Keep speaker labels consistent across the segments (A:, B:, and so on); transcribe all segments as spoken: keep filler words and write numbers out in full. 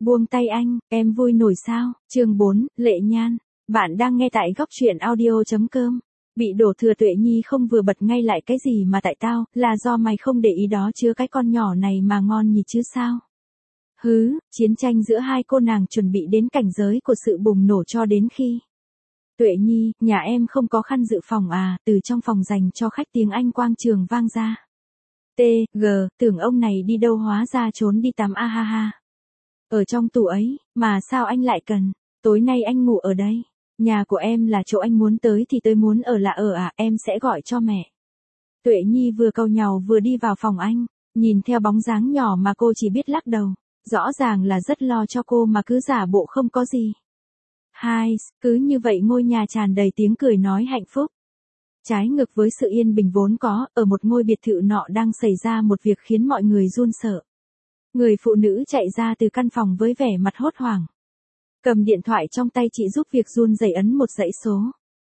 A: Buông tay anh, em vui nổi sao? Chương bốn, Lệ Nhan. Bạn đang nghe tại góc truyện audio chấm com. Bị đổ thừa Tuệ Nhi không vừa bật ngay lại cái gì mà tại tao, là do mày không để ý đó chứ cái con nhỏ này mà ngon nhỉ chứ sao? Hứ, chiến tranh giữa hai cô nàng chuẩn bị đến cảnh giới của sự bùng nổ cho đến khi. Tuệ Nhi, nhà em không có khăn dự phòng à? Từ trong phòng dành cho khách tiếng Anh quang trường vang ra. T, G, tưởng ông này đi đâu hóa ra trốn đi tắm a ha ha. Ở trong tủ ấy, mà sao anh lại cần? Tối nay anh ngủ ở đây. Nhà của em là chỗ anh muốn tới thì tôi muốn ở là ở à, em sẽ gọi cho mẹ. Tuệ Nhi vừa cau nhàu vừa đi vào phòng anh, nhìn theo bóng dáng nhỏ mà cô chỉ biết lắc đầu. Rõ ràng là rất lo cho cô mà cứ giả bộ không có gì. Hai, cứ như vậy ngôi nhà tràn đầy tiếng cười nói hạnh phúc. Trái ngược với sự yên bình vốn có, ở một ngôi biệt thự nọ đang xảy ra một việc khiến mọi người run sợ. Người phụ nữ chạy ra từ căn phòng với vẻ mặt hốt hoảng. Cầm điện thoại trong tay chị giúp việc run rẩy ấn một dãy số.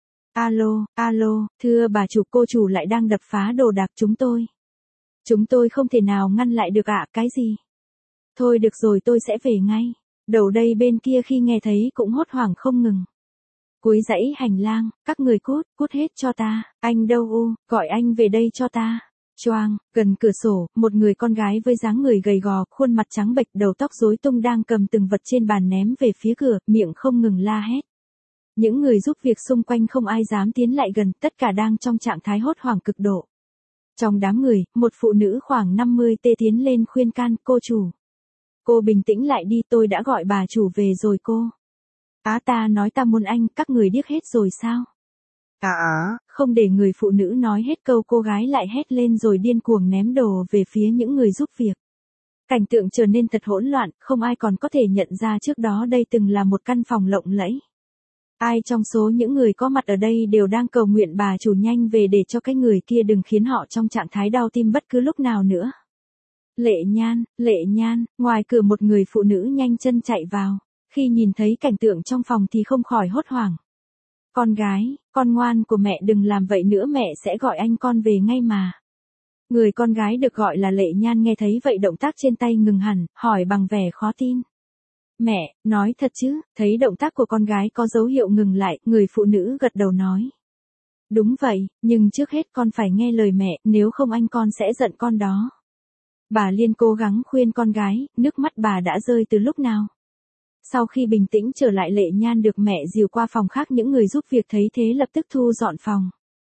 A: Alo, alo, thưa bà chủ, cô chủ lại đang đập phá đồ đạc chúng tôi. Chúng tôi không thể nào ngăn lại được ạ, à, cái gì? Thôi được rồi, tôi sẽ về ngay. Đầu đây bên kia khi nghe thấy cũng hốt hoảng không ngừng. Cuối dãy hành lang, các người cút, cút hết cho ta, anh đâu u, gọi anh về đây cho ta. Choang, gần cửa sổ, một người con gái với dáng người gầy gò, khuôn mặt trắng bệch, đầu tóc rối tung đang cầm từng vật trên bàn ném về phía cửa, miệng không ngừng la hét. Những người giúp việc xung quanh không ai dám tiến lại gần, tất cả đang trong trạng thái hốt hoảng cực độ. Trong đám người, một phụ nữ khoảng năm mươi tê tiến lên khuyên can, cô chủ. Cô bình tĩnh lại đi, tôi đã gọi bà chủ về rồi cô. Á, ta nói ta muốn anh, các người điếc hết rồi sao? À á, không để người phụ nữ nói hết câu, cô gái lại hét lên rồi điên cuồng ném đồ về phía những người giúp việc. Cảnh tượng trở nên thật hỗn loạn, không ai còn có thể nhận ra trước đó đây từng là một căn phòng lộng lẫy. Ai trong số những người có mặt ở đây đều đang cầu nguyện bà chủ nhanh về để cho cái người kia đừng khiến họ trong trạng thái đau tim bất cứ lúc nào nữa. Lệ Nhan, Lệ Nhan, ngoài cửa một người phụ nữ nhanh chân chạy vào. Khi nhìn thấy cảnh tượng trong phòng thì không khỏi hốt hoảng. Con gái, con ngoan của mẹ đừng làm vậy nữa, mẹ sẽ gọi anh con về ngay mà. Người con gái được gọi là Lệ Nhan nghe thấy vậy động tác trên tay ngừng hẳn, hỏi bằng vẻ khó tin. Mẹ, nói thật chứ? Thấy động tác của con gái có dấu hiệu ngừng lại, người phụ nữ gật đầu nói. Đúng vậy, nhưng trước hết con phải nghe lời mẹ, nếu không anh con sẽ giận con đó. Bà Liên cố gắng khuyên con gái, nước mắt bà đã rơi từ lúc nào. Sau khi bình tĩnh trở lại, Lệ Nhan được mẹ dìu qua phòng khác, những người giúp việc thấy thế lập tức thu dọn phòng.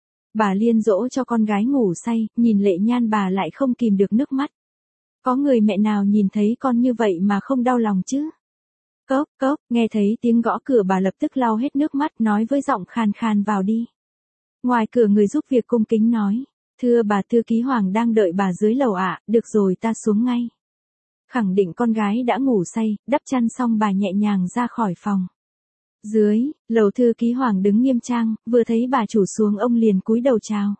A: Bà Liên dỗ cho con gái ngủ say, nhìn Lệ Nhan bà lại không kìm được nước mắt. Có người mẹ nào nhìn thấy con như vậy mà không đau lòng chứ? Cốc, cốc, nghe thấy tiếng gõ cửa bà lập tức lau hết nước mắt, nói với giọng khàn khàn vào đi. Ngoài cửa người giúp việc cung kính nói. Thưa bà, thư ký Hoàng đang đợi bà dưới lầu ạ, à, được rồi ta xuống ngay. Khẳng định con gái đã ngủ say, đắp chăn xong bà nhẹ nhàng ra khỏi phòng. Dưới, lầu thư ký Hoàng đứng nghiêm trang, vừa thấy bà chủ xuống ông liền cúi đầu chào.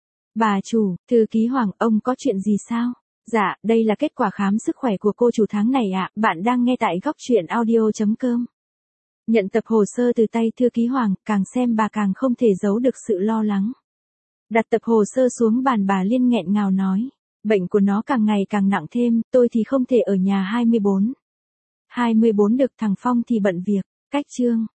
A: Bà chủ, thư ký Hoàng, ông có chuyện gì sao? Dạ, đây là kết quả khám sức khỏe của cô chủ tháng này ạ, à. Bạn đang nghe tại góc truyện audio chấm com. Nhận tập hồ sơ từ tay thư ký Hoàng, càng xem bà càng không thể giấu được sự lo lắng. Đặt tập hồ sơ xuống bàn, bà Liên nghẹn ngào nói. Bệnh của nó càng ngày càng nặng thêm, tôi thì không thể ở nhà hai mươi bốn. hai mươi bốn được, thằng Phong thì bận việc. Cách chương.